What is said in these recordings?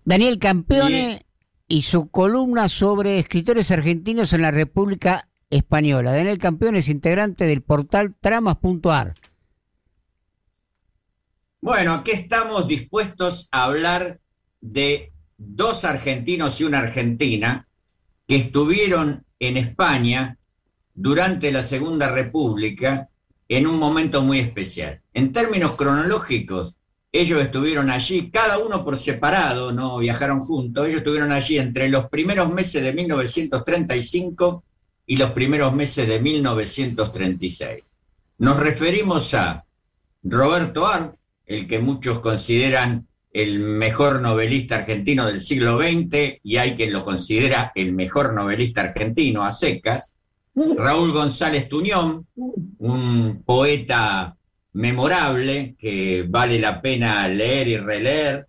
Daniel Y Campione y su columna sobre escritores argentinos en la República Española. Daniel Campione es integrante del portal Tramas.ar. bueno, aquí estamos dispuestos a hablar de dos argentinos y una argentina que estuvieron en España durante la Segunda República en un momento muy especial. En términos cronológicos, ellos estuvieron allí, cada uno por separado, no viajaron juntos, ellos estuvieron allí entre los primeros meses de 1935 y los primeros meses de 1936. Nos referimos a Roberto Arlt, el que muchos consideran el mejor novelista argentino del siglo XX, y hay quien lo considera el mejor novelista argentino a secas. Raúl González Tuñón, un poeta memorable que vale la pena leer y releer,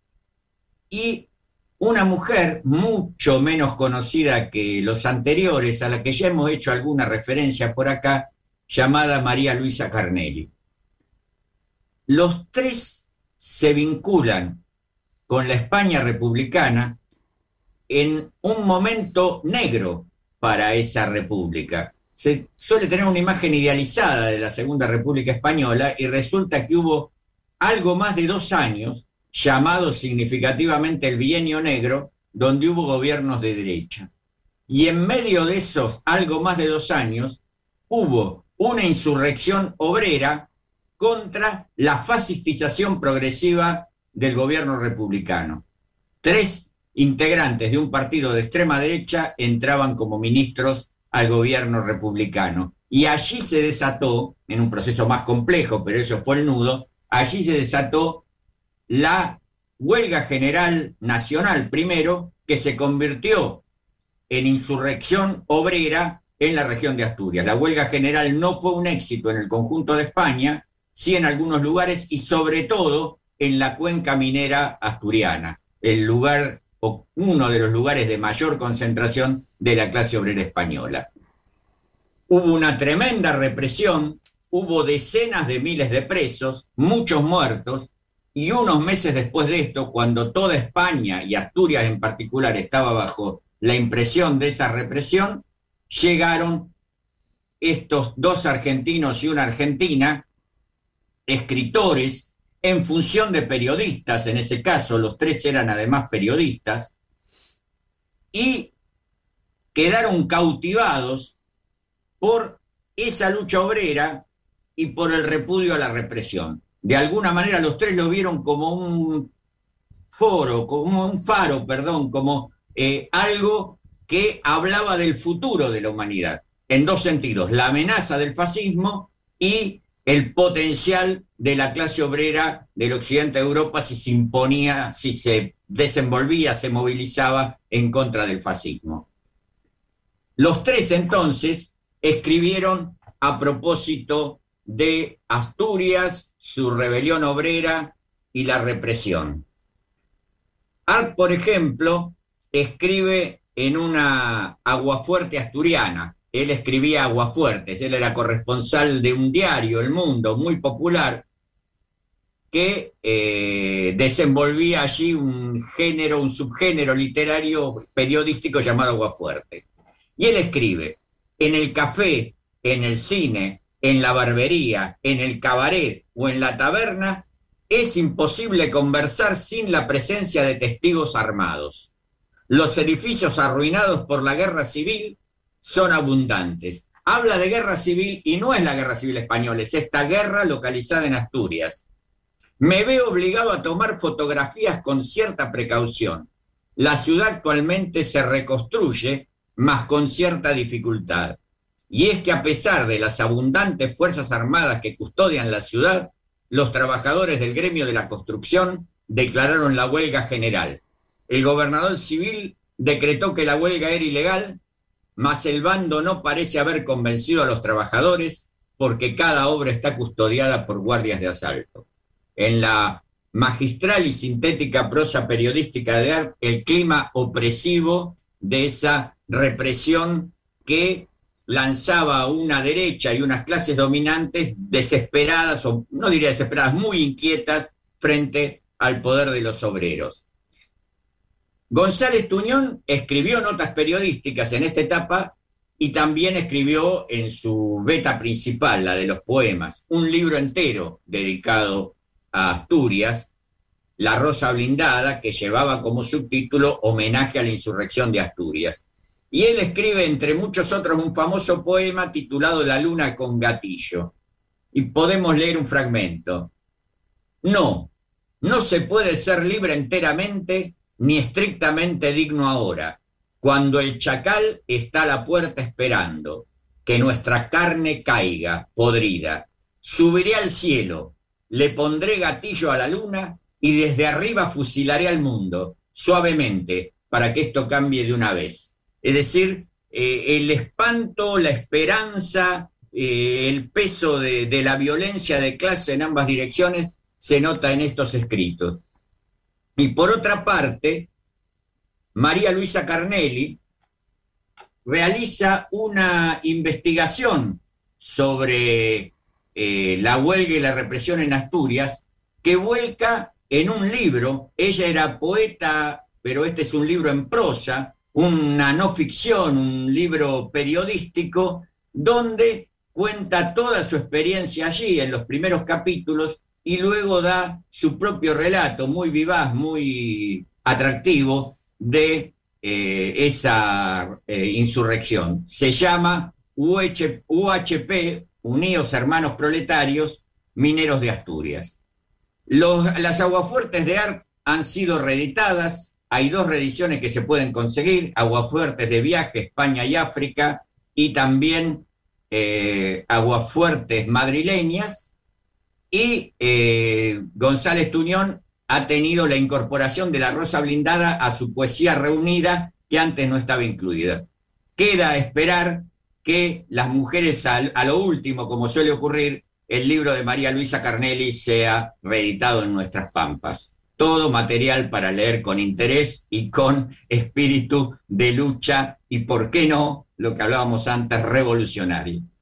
y una mujer mucho menos conocida que los anteriores, a la que ya hemos hecho alguna referencia por acá, llamada María Luisa Carnelli. Los tres se vinculan con la España republicana en un momento negro para esa república. Se suele tener una imagen idealizada de la Segunda República Española y resulta que hubo algo más de 2 años, llamado significativamente el Bienio Negro, donde hubo gobiernos de derecha. Y en medio de esos algo más de 2 años, hubo una insurrección obrera contra la fascistización progresiva del gobierno republicano. 3 integrantes de un partido de extrema derecha entraban como ministros al gobierno republicano. Y allí se desató, en un proceso más complejo, pero eso fue el nudo, allí se desató la huelga general nacional primero, que se convirtió en insurrección obrera en la región de Asturias. La huelga general no fue un éxito en el conjunto de España, sí en algunos lugares y sobre todo en la cuenca minera asturiana, el lugar o uno de los lugares de mayor concentración de la clase obrera española. Hubo una tremenda represión, hubo decenas de miles de presos, muchos muertos, y unos meses después de esto, cuando toda España y Asturias en particular estaba bajo la impresión de esa represión, llegaron estos 2 argentinos y una argentina, escritores, en función de periodistas, en ese caso los 3 eran además periodistas, y quedaron cautivados por esa lucha obrera y por el repudio a la represión. De alguna manera los 3 lo vieron como un faro, como algo que hablaba del futuro de la humanidad, en 2 sentidos, la amenaza del fascismo y el potencial de la clase obrera del occidente de Europa si se imponía, si se desenvolvía, se movilizaba en contra del fascismo. Los 3 entonces escribieron a propósito de Asturias, su rebelión obrera y la represión. Arlt, por ejemplo, escribe en una Aguafuerte asturiana. Él escribía Aguafuertes, él era corresponsal de un diario, El Mundo, muy popular, que desenvolvía allí un subgénero literario periodístico llamado Aguafuertes. Y él escribe: en el café, en el cine, en la barbería, en el cabaret o en la taberna, es imposible conversar sin la presencia de testigos armados. Los edificios arruinados por la guerra civil son abundantes. Habla de guerra civil y no es la guerra civil española, es esta guerra localizada en Asturias. Me veo obligado a tomar fotografías con cierta precaución. La ciudad actualmente se reconstruye, mas con cierta dificultad. Y es que a pesar de las abundantes fuerzas armadas que custodian la ciudad, los trabajadores del gremio de la construcción declararon la huelga general. El gobernador civil decretó que la huelga era ilegal, mas el bando no parece haber convencido a los trabajadores porque cada obra está custodiada por guardias de asalto. En la magistral y sintética prosa periodística de Arlt, el clima opresivo de esa represión que lanzaba una derecha y unas clases dominantes desesperadas, o no diría desesperadas, muy inquietas frente al poder de los obreros. González Tuñón escribió notas periodísticas en esta etapa y también escribió en su beta principal, la de los poemas, un libro entero dedicado a Asturias, La Rosa Blindada, que llevaba como subtítulo Homenaje a la Insurrección de Asturias. Y él escribe, entre muchos otros, un famoso poema titulado La Luna con Gatillo. Y podemos leer un fragmento. No, no se puede ser libre enteramente ni estrictamente digno ahora, cuando el chacal está a la puerta esperando que nuestra carne caiga, podrida. Subiré al cielo, le pondré gatillo a la luna y desde arriba fusilaré al mundo, suavemente, para que esto cambie de una vez. Es decir, el espanto, la esperanza, el peso de la violencia de clase en ambas direcciones se nota en estos escritos. Y por otra parte, María Luisa Carnelli realiza una investigación sobre la huelga y la represión en Asturias, que vuelca en un libro. Ella era poeta, pero este es un libro en prosa, una no ficción, un libro periodístico, donde cuenta toda su experiencia allí en los primeros capítulos y luego da su propio relato, muy vivaz, muy atractivo, de esa insurrección. Se llama UHP, Unidos Hermanos Proletarios, Mineros de Asturias. Las Aguafuertes de Art han sido reeditadas. Hay 2 reediciones que se pueden conseguir: Aguafuertes de Viaje, España y África, y también Aguafuertes madrileñas. Y González Tuñón ha tenido la incorporación de La Rosa Blindada a su poesía reunida, que antes no estaba incluida. Queda esperar que Las Mujeres a lo último, como suele ocurrir, el libro de María Luisa Carnelli sea reeditado en nuestras pampas. Todo material para leer con interés y con espíritu de lucha y, ¿por qué no?, lo que hablábamos antes, revolucionario.